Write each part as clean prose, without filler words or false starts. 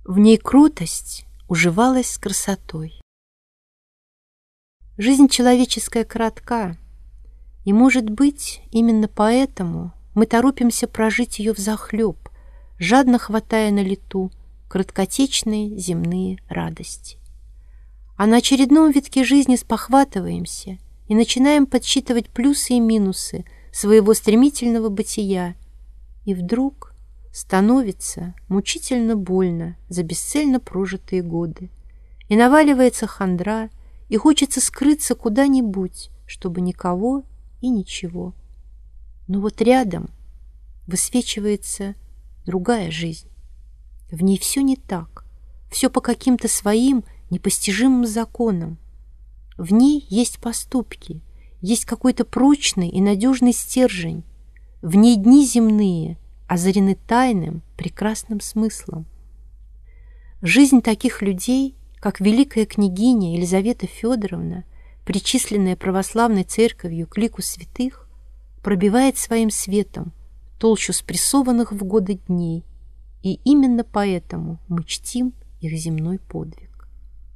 В ней крутость уживалась с красотой. Жизнь человеческая коротка, и, может быть, именно поэтому мы торопимся прожить ее взахлеб, жадно хватая на лету краткотечные земные радости. А на очередном витке жизни спохватываемся и начинаем подсчитывать плюсы и минусы своего стремительного бытия, и вдруг становится мучительно больно за бесцельно прожитые годы, и наваливается хандра, и хочется скрыться куда-нибудь, чтобы никого и ничего. Но вот рядом высвечивается другая жизнь. В ней все не так, все по каким-то своим непостижимым законам. В ней есть поступки, есть какой-то прочный и надежный стержень. В ней дни земные озарены тайным, прекрасным смыслом. Жизнь таких людей, как великая княгиня Елизавета Федоровна, причисленная православной церковью к лику святых, пробивает своим светом толщу спрессованных в годы дней, и именно поэтому мы чтим их земной подвиг.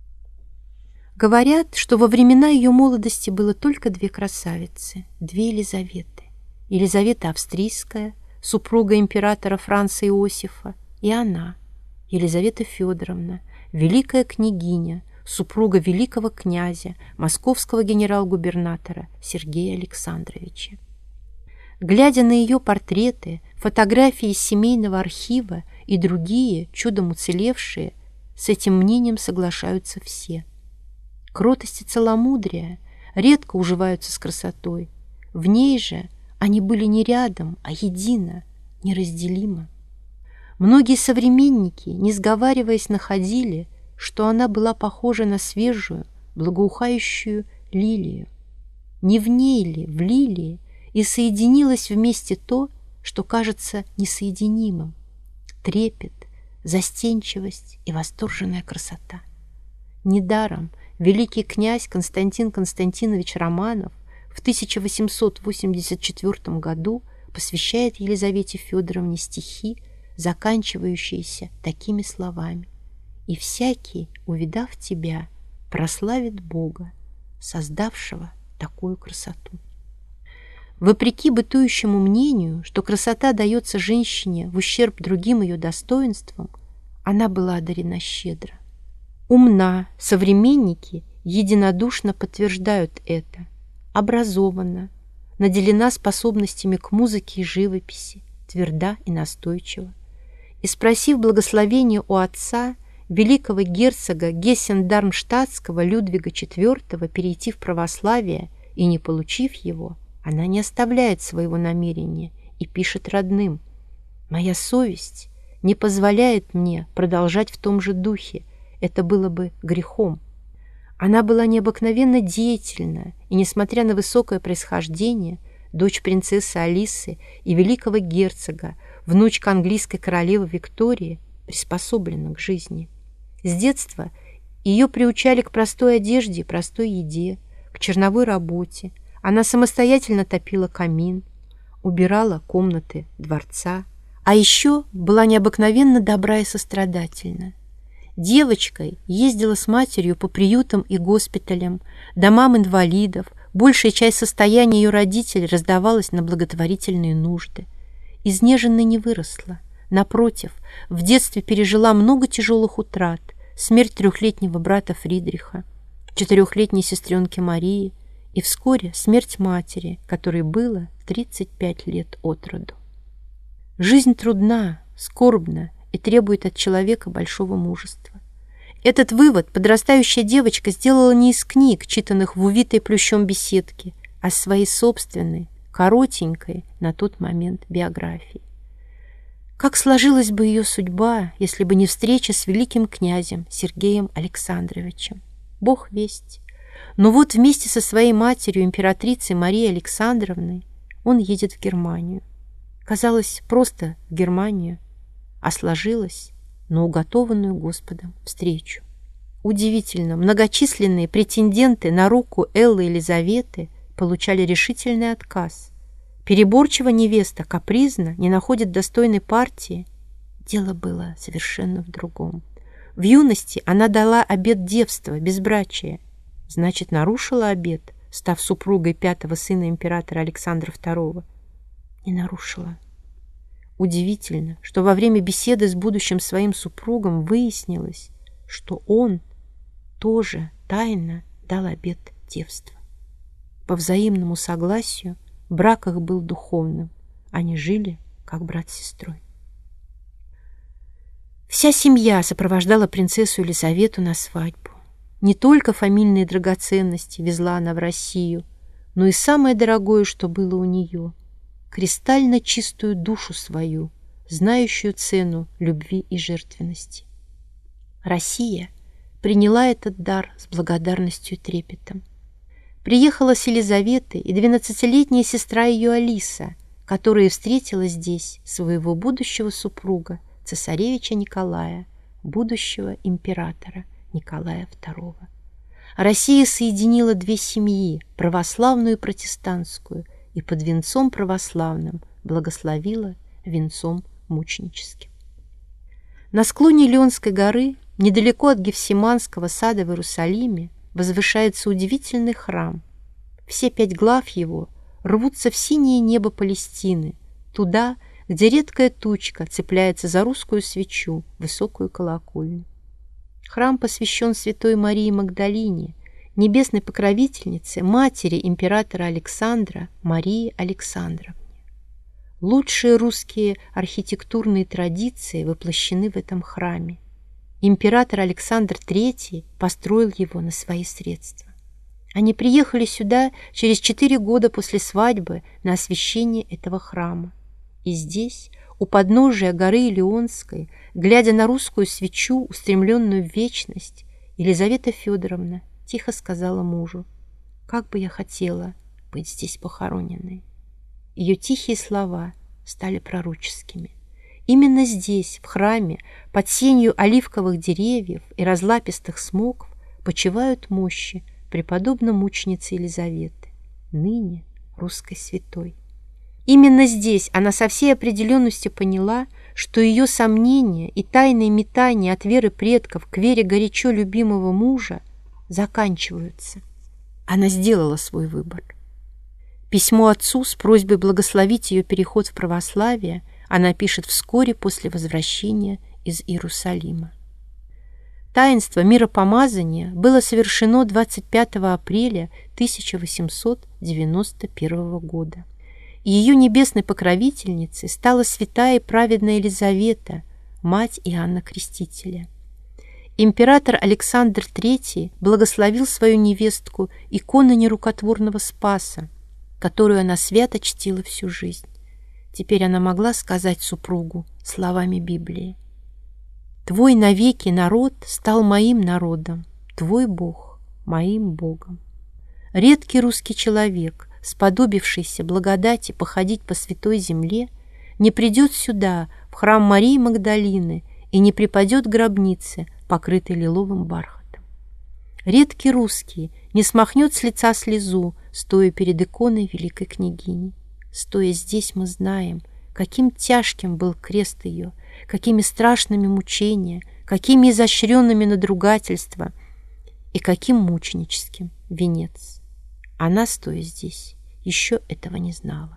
Говорят, что во времена ее молодости было только две красавицы, две Елизаветы. Елизавета Австрийская, супруга императора Франца Иосифа, и она, Елизавета Федоровна, великая княгиня, супруга великого князя, московского генерал-губернатора Сергея Александровича. Глядя на ее портреты, фотографии из семейного архива и другие, чудом уцелевшие, с этим мнением соглашаются все. Кротость и целомудрие редко уживаются с красотой. В ней же они были не рядом, а едино, неразделимо. Многие современники, не сговариваясь, находили, что она была похожа на свежую, благоухающую лилию. Не в ней ли, в лилии, и соединилось вместе то, что кажется несоединимым: трепет, застенчивость и восторженная красота. Недаром великий князь Константин Константинович Романов в 1884 году посвящает Елизавете Федоровне стихи, заканчивающиеся такими словами: «И всякий, увидав тебя, прославит Бога, создавшего такую красоту». Вопреки бытующему мнению, что красота дается женщине в ущерб другим ее достоинствам, она была одарена щедро. Умна, современники единодушно подтверждают это, образована, наделена способностями к музыке и живописи, тверда и настойчива. И спросив благословения у отца, великого герцога Гессен-Дармштадтского Людвига IV, перейти в православие и не получив его, она не оставляет своего намерения и пишет родным: «Моя совесть не позволяет мне продолжать в том же духе, это было бы грехом». Она была необыкновенно деятельна и, несмотря на высокое происхождение, дочь принцессы Алисы и великого герцога, внучка английской королевы Виктории, приспособлена к жизни. С детства ее приучали к простой одежде и простой еде, к черновой работе. Она самостоятельно топила камин, убирала комнаты дворца, а еще была необыкновенно добра и сострадательна. Девочкой ездила с матерью по приютам и госпиталям, домам инвалидов, большая часть состояния ее родителей раздавалась на благотворительные нужды. Изнеженной не выросла. Напротив, в детстве пережила много тяжелых утрат: смерть 3-летнего брата Фридриха, 4-летней сестренки Марии и вскоре смерть матери, которой было 35 лет от роду. Жизнь трудна, скорбна и требует от человека большого мужества. Этот вывод подрастающая девочка сделала не из книг, читанных в увитой плющом беседке, а своей собственной, коротенькой на тот момент биографии. Как сложилась бы ее судьба, если бы не встреча с великим князем Сергеем Александровичем? Бог весть. Но вот вместе со своей матерью, императрицей Марией Александровной, он едет в Германию. Казалось, просто в Германию, а сложилось на уготованную Господом встречу. Удивительно, многочисленные претенденты на руку Эллы Елизаветы получали решительный отказ. Переборчива невеста, капризна, не находит достойной партии. Дело было совершенно в другом. В юности она дала обет девства, безбрачия. Значит, нарушила обет, став супругой 5-го сына императора Александра II. Не нарушила. Удивительно, что во время беседы с будущим своим супругом выяснилось, что он тоже тайно дал обет девства. По взаимному согласию брак их был духовным. Они жили как брат с сестрой. Вся семья сопровождала принцессу Елизавету на свадьбу. Не только фамильные драгоценности везла она в Россию, но и самое дорогое, что было у нее — кристально чистую душу свою, знающую цену любви и жертвенности. Россия приняла этот дар с благодарностью и трепетом. Приехала с Елизаветой и 12-летняя сестра ее Алиса, которая встретила здесь своего будущего супруга, цесаревича Николая, будущего императора Николая II. Россия соединила две семьи, православную и протестантскую, и под венцом православным благословила венцом мученическим. На склоне Леонской горы, недалеко от Гефсиманского сада в Иерусалиме, возвышается удивительный храм. Все 5 глав его рвутся в синее небо Палестины, туда, где редкая тучка цепляется за русскую свечу, высокую колокольню. Храм посвящен святой Марии Магдалине, небесной покровительнице, матери императора Александра Марии Александровне. Лучшие русские архитектурные традиции воплощены в этом храме. Император Александр III построил его на свои средства. Они приехали сюда через 4 года после свадьбы на освящение этого храма. И здесь, у подножия горы Илионской, глядя на русскую свечу, устремленную в вечность, Елизавета Федоровна тихо сказала мужу: «Как бы я хотела быть здесь похороненной». Ее тихие слова стали пророческими. Именно здесь, в храме, под сенью оливковых деревьев и разлапистых смокв, почивают мощи преподобной мученицы Елизаветы, ныне русской святой. Именно здесь она со всей определенностью поняла, что ее сомнения и тайные метания от веры предков к вере горячо любимого мужа заканчиваются. Она сделала свой выбор. Письмо отцу с просьбой благословить ее переход в православие она пишет вскоре после возвращения из Иерусалима. Таинство миропомазания было совершено 25 апреля 1891 года. И ее небесной покровительницей стала святая и праведная Елизавета, мать Иоанна Крестителя. Император Александр III благословил свою невестку иконой нерукотворного Спаса, которую она свято чтила всю жизнь. Теперь она могла сказать супругу словами Библии: «Твой навеки народ стал моим народом, твой Бог моим Богом». Редкий русский человек, сподобившийся благодати походить по святой земле, не придет сюда, в храм Марии Магдалины, и не припадет к гробнице, покрытой лиловым бархатом. Редкий русский не смахнет с лица слезу, стоя перед иконой великой княгини. Стоя здесь, мы знаем, каким тяжким был крест ее, какими страшными мучения, какими изощренными надругательства и каким мученическим венец. Она, стоя здесь, еще этого не знала.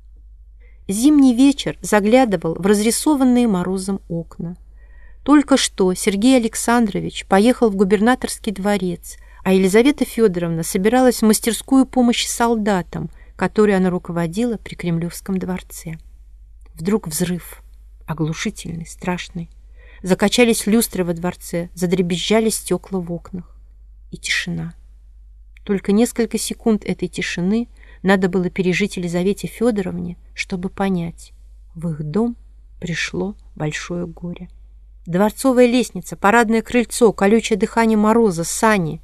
Зимний вечер заглядывал в разрисованные морозом окна. Только что Сергей Александрович поехал в губернаторский дворец, а Елизавета Федоровна собиралась в мастерскую помощи солдатам, которой она руководила при Кремлевском дворце. Вдруг взрыв, оглушительный, страшный. Закачались люстры во дворце, задребезжали стекла в окнах. И тишина. Только несколько секунд этой тишины надо было пережить Елизавете Федоровне, чтобы понять: в их дом пришло большое горе. Дворцовая лестница, парадное крыльцо, колючее дыхание мороза, сани.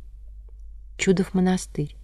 Чудов монастырь.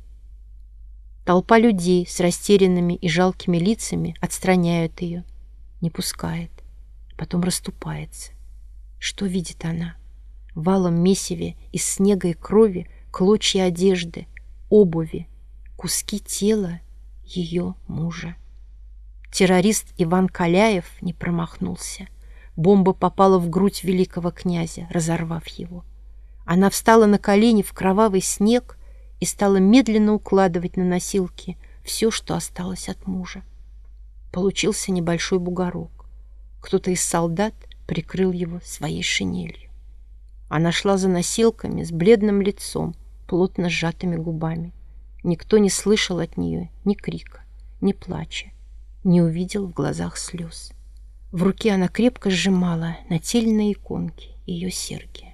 Толпа людей с растерянными и жалкими лицами отстраняют ее, не пускает, потом расступается. Что видит она? В валом месиве из снега и крови клочья одежды, обуви, куски тела ее мужа. Террорист Иван Каляев не промахнулся. Бомба попала в грудь великого князя, разорвав его. Она встала на колени в кровавый снег и стала медленно укладывать на носилки все, что осталось от мужа. Получился небольшой бугорок. Кто-то из солдат прикрыл его своей шинелью. Она шла за носилками с бледным лицом, плотно сжатыми губами. Никто не слышал от нее ни крика, ни плача, не увидел в глазах слез. В руке она крепко сжимала нательные иконки, ее серьги.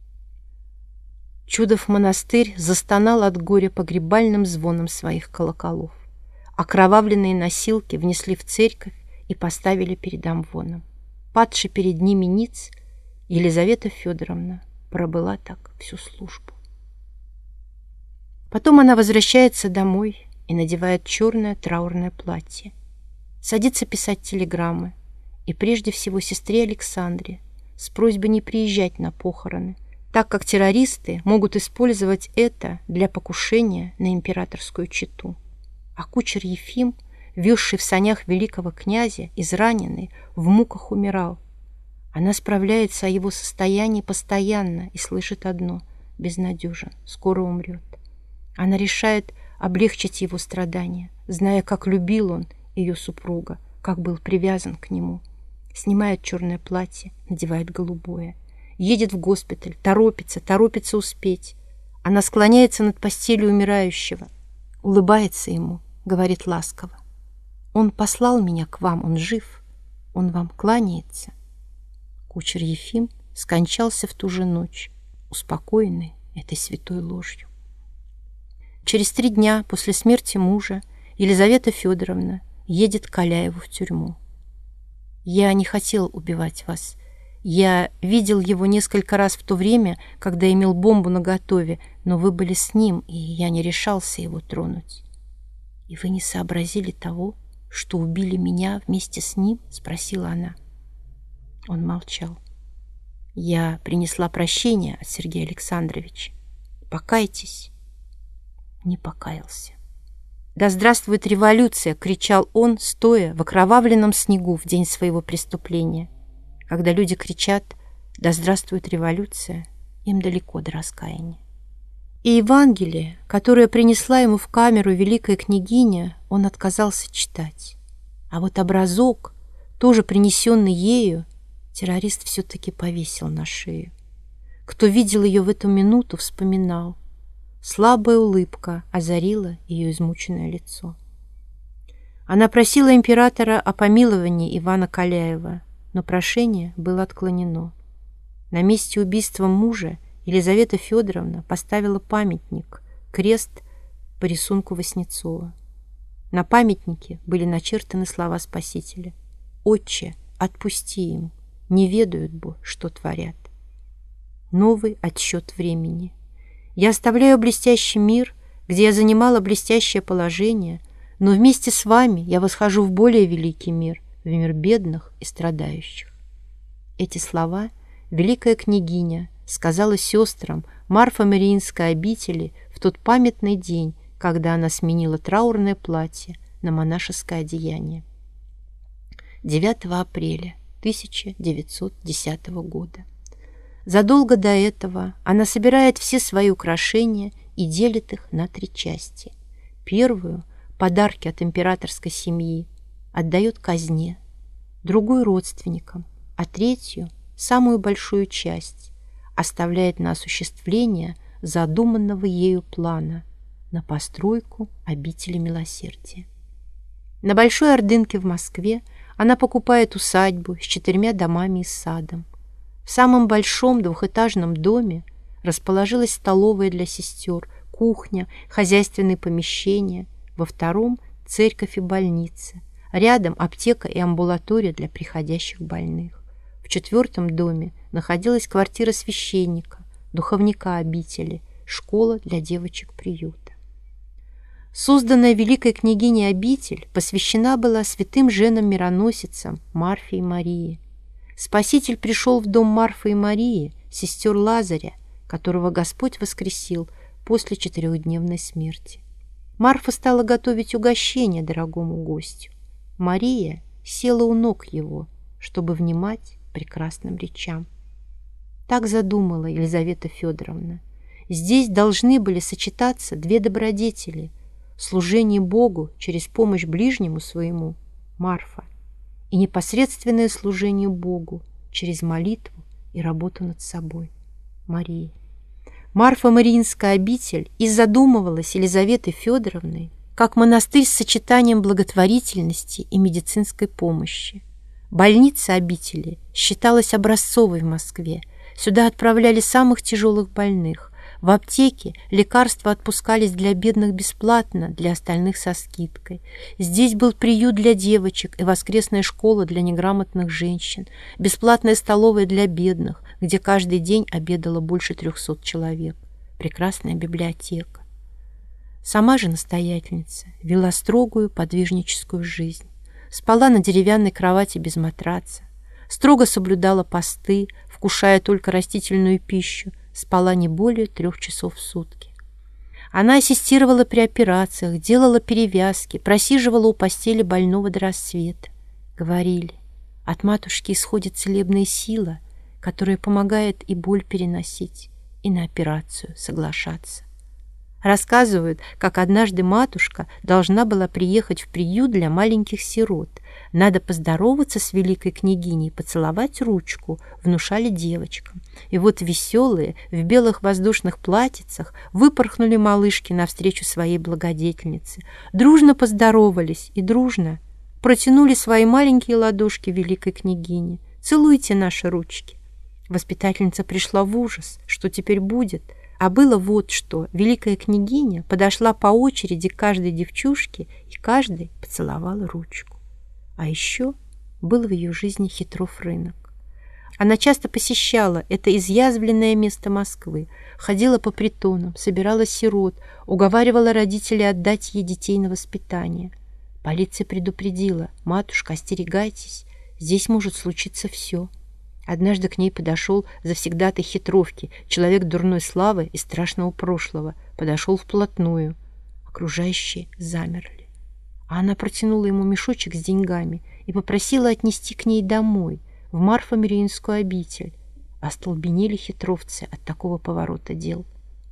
Чудов монастырь застонал от горя погребальным звоном своих колоколов. Окровавленные носилки внесли в церковь и поставили перед амвоном. Падши перед ними ниц, Елизавета Федоровна пробыла так всю службу. Потом она возвращается домой и надевает черное траурное платье. Садится писать телеграммы, и прежде всего сестре Александре с просьбой не приезжать на похороны, так как террористы могут использовать это для покушения на императорскую чету. А кучер Ефим, везший в санях великого князя, израненный, в муках умирал. Она справляется о его состоянии постоянно и слышит одно — безнадежен, скоро умрет. Она решает облегчить его страдания, зная, как любил он ее супруга, как был привязан к нему. Снимает черное платье, надевает голубое. Едет в госпиталь, торопится успеть. Она склоняется над постелью умирающего, улыбается ему, говорит ласково: «Он послал меня к вам, он жив, он вам кланяется». Кучер Ефим скончался в ту же ночь, успокоенный этой святой ложью. Через 3 дня после смерти мужа Елизавета Федоровна едет к Каляеву в тюрьму. «Я не хотел убивать вас. Я видел его несколько раз в то время, когда имел бомбу наготове, но вы были с ним, и я не решался его тронуть». «И вы не сообразили того, что убили меня вместе с ним?» — спросила она. Он молчал. «Я принесла прощение от Сергея Александровича. Покайтесь». Не покаялся. «Да здравствует революция!» — кричал он, стоя в окровавленном снегу в день своего преступления. Когда люди кричат «Да здравствует революция!», им далеко до раскаяния. И Евангелие, которое принесла ему в камеру великая княгиня, он отказался читать. А вот образок, тоже принесенный ею, террорист все-таки повесил на шею. Кто видел ее в эту минуту, вспоминал. Слабая улыбка озарила ее измученное лицо. Она просила императора о помиловании Ивана Каляева, но прошение было отклонено. На месте убийства мужа Елизавета Федоровна поставила памятник, крест по рисунку Васнецова. На памятнике были начертаны слова Спасителя: «Отче, отпусти им, не ведают бы, что творят». Новый отсчет времени. Я оставляю блестящий мир, где я занимала блестящее положение, но вместе с вами я восхожу в более великий мир, в мир бедных и страдающих. Эти слова великая княгиня сказала сестрам Марфо-Мариинской обители в тот памятный день, когда она сменила траурное платье на монашеское одеяние. 9 апреля 1910 года. Задолго до этого она собирает все свои украшения и делит их на 3 части. Первую – подарки от императорской семьи – отдает казне, другую – родственникам, а третью – самую большую часть – оставляет на осуществление задуманного ею плана на постройку обители милосердия. На Большой Ордынке в Москве она покупает усадьбу с 4 домами и садом. В самом большом 2-этажном доме расположилась столовая для сестер, кухня, хозяйственные помещения. Во втором – церковь и больница. Рядом аптека и амбулатория для приходящих больных. В 4-м доме находилась квартира священника, духовника обители, школа для девочек приюта. Созданная великой княгиней обитель посвящена была святым женам-мироносицам Марфе и Марии. Спаситель пришел в дом Марфы и Марии, сестер Лазаря, которого Господь воскресил после 4-дневной смерти. Марфа стала готовить угощение дорогому гостю. Мария села у ног его, чтобы внимать прекрасным речам. Так задумала Елизавета Федоровна. Здесь должны были сочетаться две добродетели – служение Богу через помощь ближнему своему – Марфа, и непосредственное служение Богу через молитву и работу над собой – Мария. Марфа-Мариинская обитель и задумывалась Елизаветой Федоровной как монастырь с сочетанием благотворительности и медицинской помощи. Больница обители считалась образцовой в Москве. Сюда отправляли самых тяжелых больных. В аптеке лекарства отпускались для бедных бесплатно, для остальных со скидкой. Здесь был приют для девочек и воскресная школа для неграмотных женщин, бесплатная столовая для бедных, где каждый день обедало больше 300 человек, прекрасная библиотека. Сама же настоятельница вела строгую подвижническую жизнь, спала на деревянной кровати без матраца, строго соблюдала посты, вкушая только растительную пищу, спала не более 3 часов в сутки. Она ассистировала при операциях, делала перевязки, просиживала у постели больного до рассвета. Говорили, от матушки исходит целебная сила, которая помогает и боль переносить, и на операцию соглашаться. Рассказывают, как однажды матушка должна была приехать в приют для маленьких сирот. Надо поздороваться с великой княгиней, поцеловать ручку, внушали девочкам. И вот веселые, в белых воздушных платьицах выпорхнули малышки навстречу своей благодетельнице. Дружно поздоровались и дружно протянули свои маленькие ладошки великой княгине. «Целуйте наши ручки». Воспитательница пришла в ужас, что теперь будет. А было вот что. Великая княгиня подошла по очереди к каждой девчушке и каждой поцеловала ручку. А еще был в ее жизни Хитров рынок. Она часто посещала это изъязвленное место Москвы, ходила по притонам, собирала сирот, уговаривала родителей отдать ей детей на воспитание. Полиция предупредила: «Матушка, остерегайтесь, здесь может случиться все». Однажды к ней подошел завсегдатай хитровки, человек дурной славы и страшного прошлого, подошел вплотную. Окружающие замерли. А она протянула ему мешочек с деньгами и попросила отнести к ней домой, в Марфо-Мариинскую обитель. Остолбенели хитровцы от такого поворота дел.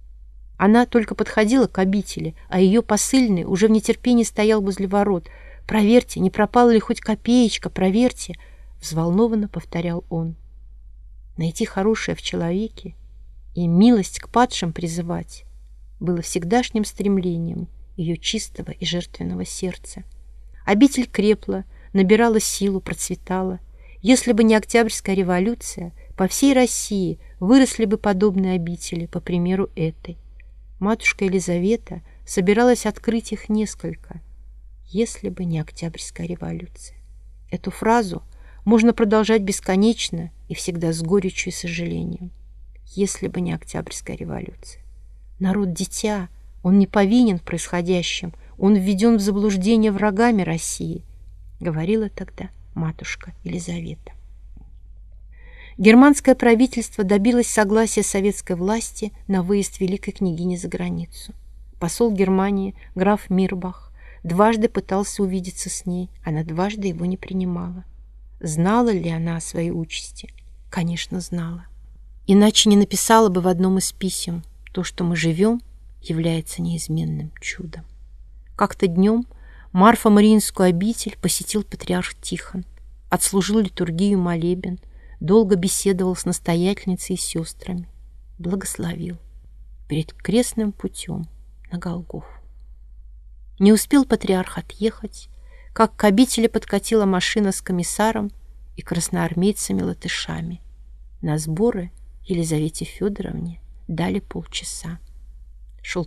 Она только подходила к обители, а ее посыльный уже в нетерпении стоял возле ворот. «Проверьте, не пропала ли хоть копеечка, проверьте!» — взволнованно повторял он. Найти хорошее в человеке и милость к падшим призывать было всегдашним стремлением ее чистого и жертвенного сердца. Обитель крепла, набирала силу, процветала. Если бы не Октябрьская революция, по всей России выросли бы подобные обители, по примеру этой. Матушка Елизавета собиралась открыть их несколько, если бы не Октябрьская революция. Эту фразу можно продолжать бесконечно и всегда с горечью и сожалением. Если бы не Октябрьская революция. Народ дитя, он не повинен в происходящем, он введен в заблуждение врагами России, говорила тогда матушка Елизавета. Германское правительство добилось согласия советской власти на выезд великой княгини за границу. Посол Германии, граф Мирбах, дважды пытался увидеться с ней, она дважды его не принимала. Знала ли она о своей участи? Конечно, знала. Иначе не написала бы в одном из писем: «То, что мы живем, является неизменным чудом». Как-то днем Марфо-Мариинскую обитель посетил патриарх Тихон, отслужил литургию, молебен, долго беседовал с настоятельницей и сестрами, благословил перед крестным путем на Голгофу. Не успел патриарх отъехать, как к обители подкатила машина с комиссаром и красноармейцами-латышами. На сборы Елизавете Федоровне дали полчаса. Шел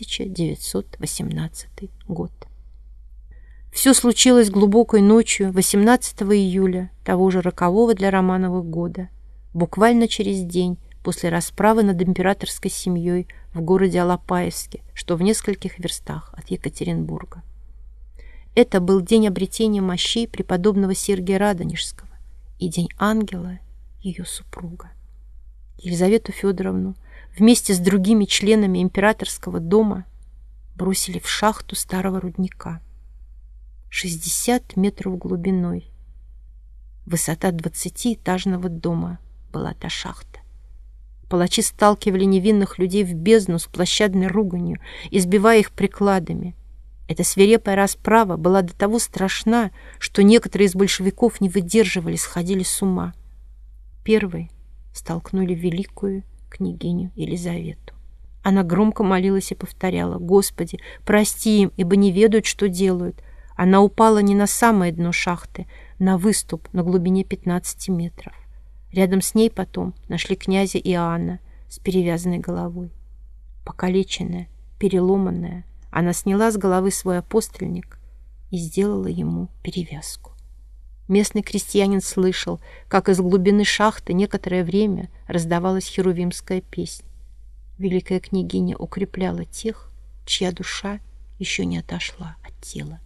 1918 год. Все случилось глубокой ночью 18 июля того же рокового для Романовых года, буквально через день после расправы над императорской семьей в городе Алапаевске, что в нескольких верстах от Екатеринбурга. Это был день обретения мощей преподобного Сергия Радонежского и день ангела ее супруга. Елизавету Федоровну вместе с другими членами императорского дома бросили в шахту старого рудника. 60 метров глубиной. Высота 20-этажного дома была та шахта. Палачи сталкивали невинных людей в бездну с площадной руганью, избивая их прикладами. Эта свирепая расправа была до того страшна, что некоторые из большевиков не выдерживали, сходили с ума. Первой столкнули великую княгиню Елизавету. Она громко молилась и повторяла: «Господи, прости им, ибо не ведают, что делают». Она упала не на самое дно шахты, на выступ на глубине 15 метров. Рядом с ней потом нашли князя Иоанна с перевязанной головой. Покалеченная, переломанная, она сняла с головы свой апостольник и сделала ему перевязку. Местный крестьянин слышал, как из глубины шахты некоторое время раздавалась херувимская песнь. Великая княгиня укрепляла тех, чья душа еще не отошла от тела.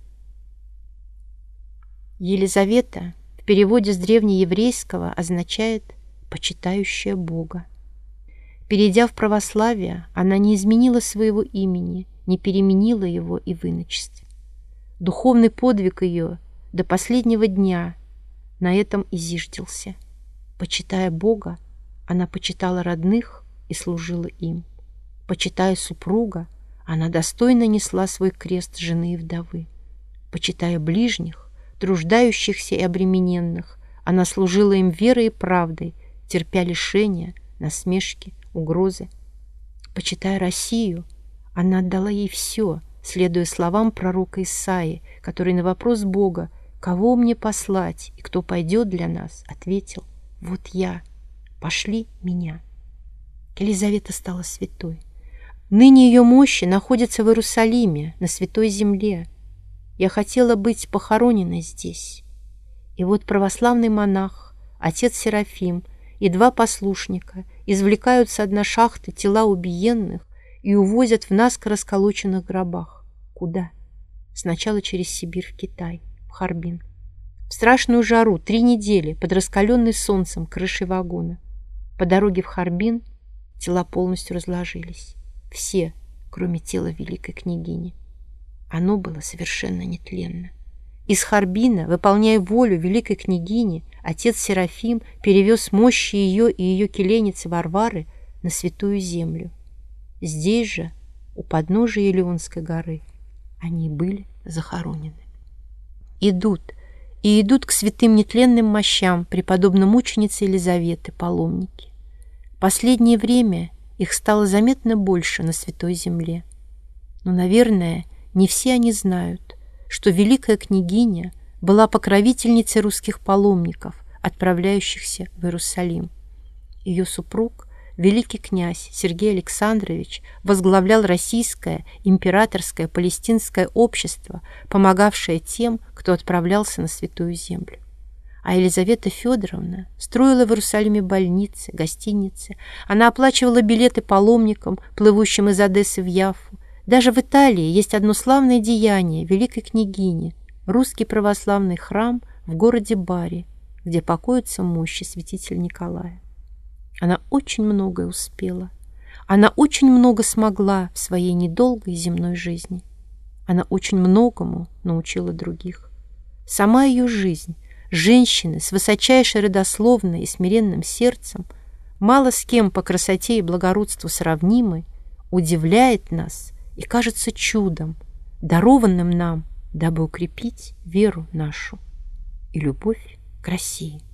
Елизавета в переводе с древнееврейского означает «почитающая Бога». Перейдя в православие, она не изменила своего имени, не переменила его и в иночестве. Духовный подвиг ее до последнего дня на этом и зиждился. Почитая Бога, она почитала родных и служила им. Почитая супруга, она достойно несла свой крест жены и вдовы. Почитая ближних, труждающихся и обремененных, она служила им верой и правдой, терпя лишения, насмешки, угрозы. Почитая Россию, она отдала ей все, следуя словам пророка Исаии, который на вопрос Бога: «Кого мне послать и кто пойдет для нас?» ответил: «Вот я, пошли меня». Елизавета стала святой. Ныне ее мощи находятся в Иерусалиме, на Святой Земле. Я хотела быть похороненной здесь. И вот православный монах, отец Серафим и 2 послушника извлекают со дна шахты тела убиенных и увозят в наскоро сколоченных гробах. Куда? Сначала через Сибирь в Китай, в Харбин. В страшную жару 3 недели под раскаленной солнцем крышей вагона. По дороге в Харбин тела полностью разложились. Все, кроме тела великой княгини. Оно было совершенно нетленно. Из Харбина, выполняя волю великой княгини, отец Серафим перевез мощи ее и ее келеницы Варвары на Святую Землю. Здесь же, у подножия Елеонской горы, они были захоронены. Идут к святым нетленным мощам преподобной мученицы Елизаветы паломники. Последнее время их стало заметно больше на Святой Земле. Но, наверное, не все они знают, что великая княгиня была покровительницей русских паломников, отправляющихся в Иерусалим. Ее супруг, великий князь Сергей Александрович, возглавлял Российское императорское палестинское общество, помогавшее тем, кто отправлялся на Святую Землю. А Елизавета Федоровна строила в Иерусалиме больницы, гостиницы. Она оплачивала билеты паломникам, плывущим из Одессы в Яффу. Даже в Италии есть одно славное деяние великой княгини – русский православный храм в городе Бари, где покоятся мощи святителя Николая. Она очень многое успела. Она очень много смогла в своей недолгой земной жизни. Она очень многому научила других. Сама ее жизнь, женщины с высочайшей родословной и смиренным сердцем, мало с кем по красоте и благородству сравнимой, удивляет нас и кажется чудом, дарованным нам, дабы укрепить веру нашу и любовь к России.